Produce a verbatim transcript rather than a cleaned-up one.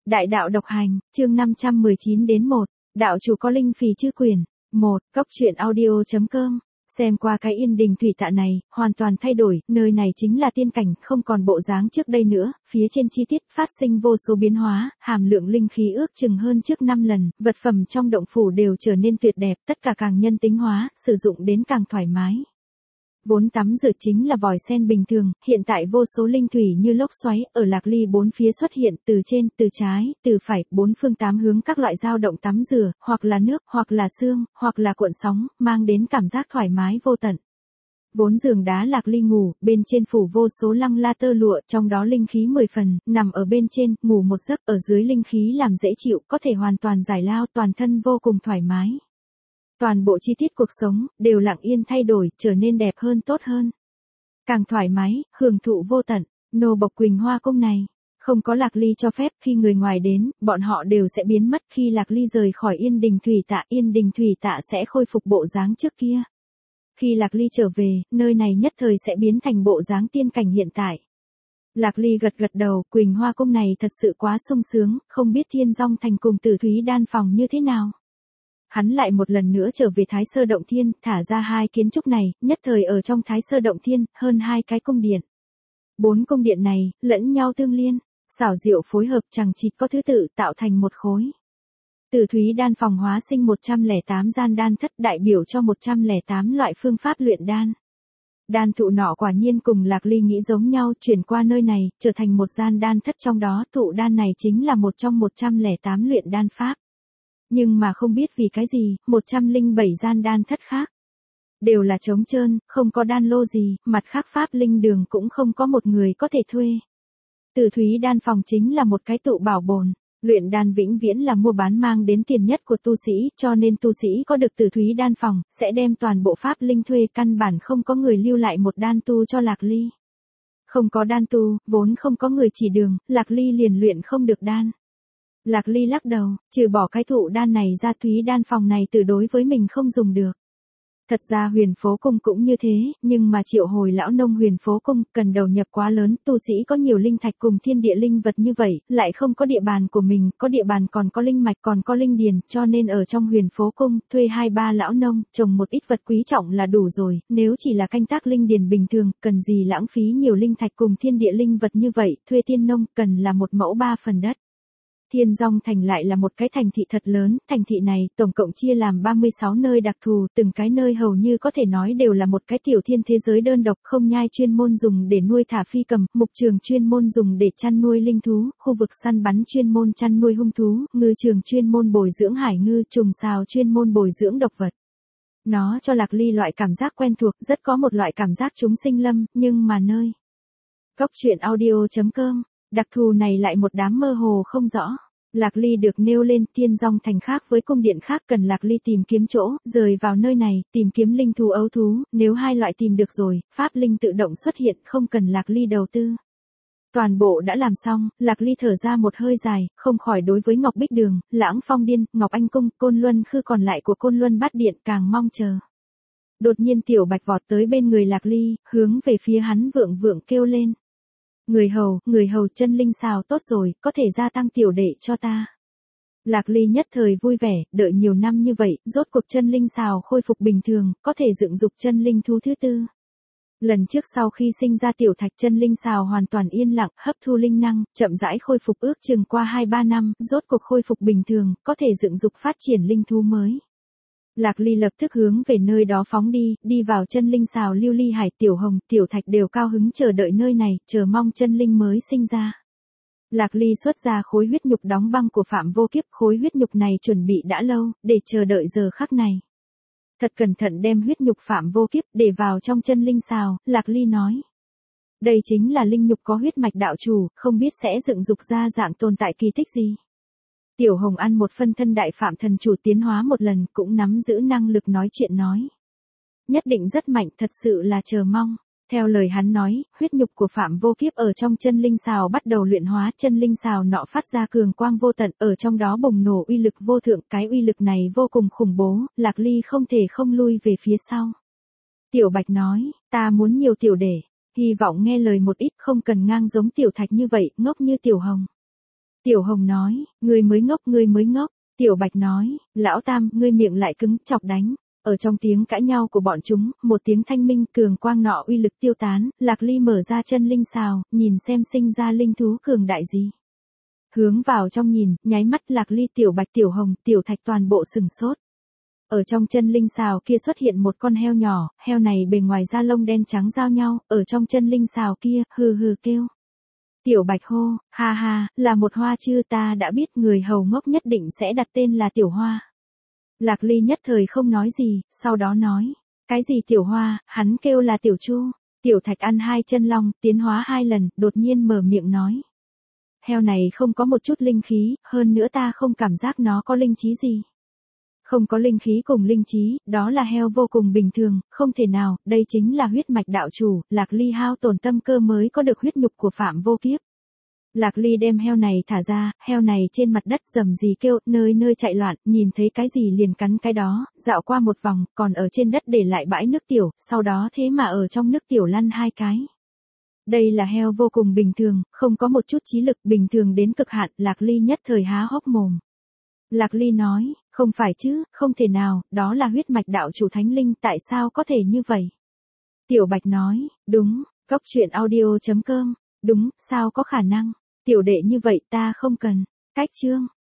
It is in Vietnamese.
Đại đạo độc hành, chương năm trăm mười chín đến một, đạo chủ có linh phì chư quyền. một. Cốc truyện audio.com. Xem qua cái Yên Đình Thủy Tạ này, hoàn toàn thay đổi, nơi này chính là tiên cảnh, không còn bộ dáng trước đây nữa, phía trên chi tiết phát sinh vô số biến hóa, hàm lượng linh khí ước chừng hơn trước năm lần, vật phẩm trong động phủ đều trở nên tuyệt đẹp, tất cả càng nhân tính hóa, sử dụng đến càng thoải mái. Vốn tắm rửa chính là vòi sen bình thường, hiện tại vô số linh thủy như lốc xoáy, ở Lạc Ly bốn phía xuất hiện, từ trên, từ trái, từ phải, bốn phương tám hướng các loại dao động tắm rửa, hoặc là nước, hoặc là sương, hoặc là cuộn sóng, mang đến cảm giác thoải mái vô tận. Vốn giường đá Lạc Ly ngủ, bên trên phủ vô số lăng la tơ lụa, trong đó linh khí mười phần, nằm ở bên trên, ngủ một giấc, ở dưới linh khí làm dễ chịu, có thể hoàn toàn giải lao, toàn thân vô cùng thoải mái. Toàn bộ chi tiết cuộc sống, đều lặng yên thay đổi, trở nên đẹp hơn tốt hơn. Càng thoải mái, hưởng thụ vô tận, nô bộc Quỳnh Hoa Cung này. Không có Lạc Ly cho phép, khi người ngoài đến, bọn họ đều sẽ biến mất. Khi Lạc Ly rời khỏi Yên Đình Thủy Tạ, Yên Đình Thủy Tạ sẽ khôi phục bộ dáng trước kia. Khi Lạc Ly trở về, nơi này nhất thời sẽ biến thành bộ dáng tiên cảnh hiện tại. Lạc Ly gật gật đầu, Quỳnh Hoa Cung này thật sự quá sung sướng, không biết Thiên Dong Thành cùng Tử Thúy Đan Phòng như thế nào. Hắn lại một lần nữa trở về Thái Sơ Động Thiên, thả ra hai kiến trúc này, nhất thời ở trong Thái Sơ Động Thiên, hơn hai cái cung điện. Bốn cung điện này, lẫn nhau tương liên, xảo diệu phối hợp chằng chịt có thứ tự tạo thành một khối. Tử Thúy Đan Phòng hóa sinh một trăm lẻ tám gian đan thất đại biểu cho một trăm lẻ tám loại phương pháp luyện đan. Đan thụ nọ quả nhiên cùng Lạc Ly nghĩ giống nhau, chuyển qua nơi này, trở thành một gian đan thất, trong đó thụ đan này chính là một trong một trăm lẻ tám luyện đan pháp. Nhưng mà không biết vì cái gì, một trăm lẻ bảy gian đan thất khác đều là trống trơn, không có đan lô gì, mặt khác pháp linh đường cũng không có một người có thể thuê. Tử Thúy Đan Phòng chính là một cái tụ bảo bồn, luyện đan vĩnh viễn là mua bán mang đến tiền nhất của tu sĩ, cho nên tu sĩ có được Tử Thúy Đan Phòng, sẽ đem toàn bộ pháp linh thuê, căn bản không có người lưu lại một đan tu cho Lạc Ly. Không có đan tu, vốn không có người chỉ đường, Lạc Ly liền luyện không được đan. Lạc Ly lắc đầu, trừ bỏ cái thụ đan này ra, Thúy Đan Phòng này tự đối với mình không dùng được. Thật ra Huyền Phố Cung cũng như thế, nhưng mà triệu hồi lão nông Huyền Phố Cung, cần đầu nhập quá lớn, tu sĩ có nhiều linh thạch cùng thiên địa linh vật như vậy, lại không có địa bàn của mình, có địa bàn còn có linh mạch còn có linh điền, cho nên ở trong Huyền Phố Cung, thuê hai ba lão nông, trồng một ít vật quý trọng là đủ rồi, nếu chỉ là canh tác linh điền bình thường, cần gì lãng phí nhiều linh thạch cùng thiên địa linh vật như vậy, thuê tiên nông, cần là một mẫu ba phần đất. Thiên Dong Thành lại là một cái thành thị thật lớn, thành thị này tổng cộng chia làm ba mươi sáu nơi đặc thù, từng cái nơi hầu như có thể nói đều là một cái tiểu thiên thế giới đơn độc, không nhai chuyên môn dùng để nuôi thả phi cầm, mục trường chuyên môn dùng để chăn nuôi linh thú, khu vực săn bắn chuyên môn chăn nuôi hung thú, ngư trường chuyên môn bồi dưỡng hải ngư, trùng sào chuyên môn bồi dưỡng độc vật. Nó cho Lạc Ly loại cảm giác quen thuộc, rất có một loại cảm giác chúng sinh lâm, nhưng mà nơi. Cốc truyện audio.com. Đặc thù này lại một đám mơ hồ không rõ. Lạc Ly được nêu lên, Thiên Dong Thành khác với cung điện khác, cần Lạc Ly tìm kiếm chỗ, rời vào nơi này, tìm kiếm linh thú ấu thú, nếu hai loại tìm được rồi, pháp linh tự động xuất hiện, không cần Lạc Ly đầu tư. Toàn bộ đã làm xong, Lạc Ly thở ra một hơi dài, không khỏi đối với Ngọc Bích Đường, Lãng Phong Điên, Ngọc Anh Cung, Côn Luân Khư còn lại của Côn Luân Bát Điện càng mong chờ. Đột nhiên Tiểu Bạch vọt tới bên người Lạc Ly, hướng về phía hắn vượng vượng kêu lên. Người hầu, người hầu, chân linh xào tốt rồi, có thể gia tăng tiểu đệ cho ta. Lạc Ly nhất thời vui vẻ, đợi nhiều năm như vậy, rốt cuộc chân linh xào khôi phục bình thường, có thể dựng dục chân linh thú thứ tư. Lần trước sau khi sinh ra tiểu thạch, chân linh xào hoàn toàn yên lặng, hấp thu linh năng, chậm rãi khôi phục, ước chừng qua hai ba năm, rốt cuộc khôi phục bình thường, có thể dựng dục phát triển linh thú mới. Lạc Ly lập tức hướng về nơi đó phóng đi, đi vào chân linh xào, Lưu Ly Hải, Tiểu Hồng, Tiểu Thạch đều cao hứng chờ đợi nơi này, chờ mong chân linh mới sinh ra. Lạc Ly xuất ra khối huyết nhục đóng băng của Phạm Vô Kiếp, khối huyết nhục này chuẩn bị đã lâu, để chờ đợi giờ khắc này. Thật cẩn thận đem huyết nhục Phạm Vô Kiếp để vào trong chân linh xào, Lạc Ly nói. Đây chính là linh nhục có huyết mạch đạo chủ, không biết sẽ dựng dục ra dạng tồn tại kỳ tích gì. Tiểu Hồng ăn một phân thân đại phạm thần chủ tiến hóa một lần, cũng nắm giữ năng lực nói chuyện nói. Nhất định rất mạnh, thật sự là chờ mong. Theo lời hắn nói, huyết nhục của Phạm Vô Kiếp ở trong chân linh xào bắt đầu luyện hóa, chân linh xào nọ phát ra cường quang vô tận, ở trong đó bùng nổ uy lực vô thượng, cái uy lực này vô cùng khủng bố, Lạc Ly không thể không lui về phía sau. Tiểu Bạch nói, ta muốn nhiều tiểu đệ, hy vọng nghe lời một ít, không cần ngang giống Tiểu Thạch như vậy, ngốc như Tiểu Hồng. Tiểu Hồng nói, ngươi mới ngốc, ngươi mới ngốc. Tiểu Bạch nói, lão Tam, ngươi miệng lại cứng, chọc đánh. Ở trong tiếng cãi nhau của bọn chúng, một tiếng thanh minh cường quang nọ uy lực tiêu tán, Lạc Ly mở ra chân linh xào, nhìn xem sinh ra linh thú cường đại gì. Hướng vào trong nhìn, nháy mắt Lạc Ly, Tiểu Bạch, Tiểu Hồng, Tiểu Thạch toàn bộ sừng sốt. Ở trong chân linh xào kia xuất hiện một con heo nhỏ, heo này bề ngoài da lông đen trắng giao nhau, ở trong chân linh xào kia, hừ hừ kêu. Tiểu Bạch hô, ha ha, là một hoa chưa, ta đã biết người hầu ngốc nhất định sẽ đặt tên là Tiểu Hoa. Lạc Ly nhất thời không nói gì, sau đó nói, cái gì Tiểu Hoa, hắn kêu là Tiểu Chu. Tiểu Thạch ăn hai chân long, tiến hóa hai lần, đột nhiên mở miệng nói. Heo này không có một chút linh khí, hơn nữa ta không cảm giác nó có linh trí gì. Không có linh khí cùng linh trí, đó là heo vô cùng bình thường, không thể nào, đây chính là huyết mạch đạo chủ, Lạc Ly hao tổn tâm cơ mới có được huyết nhục của Phạm Vô Kiếp. Lạc Ly đem heo này thả ra, heo này trên mặt đất rầm rì kêu, nơi nơi chạy loạn, nhìn thấy cái gì liền cắn cái đó, dạo qua một vòng, còn ở trên đất để lại bãi nước tiểu, sau đó thế mà ở trong nước tiểu lăn hai cái. Đây là heo vô cùng bình thường, không có một chút trí lực, bình thường đến cực hạn, Lạc Ly nhất thời há hốc mồm. Lạc Ly nói, không phải chứ, không thể nào, đó là huyết mạch đạo chủ thánh linh, tại sao có thể như vậy? Tiểu Bạch nói, đúng, Cốc truyện audio chấm com, đúng, sao có khả năng, tiểu đệ như vậy ta không cần, cách chương.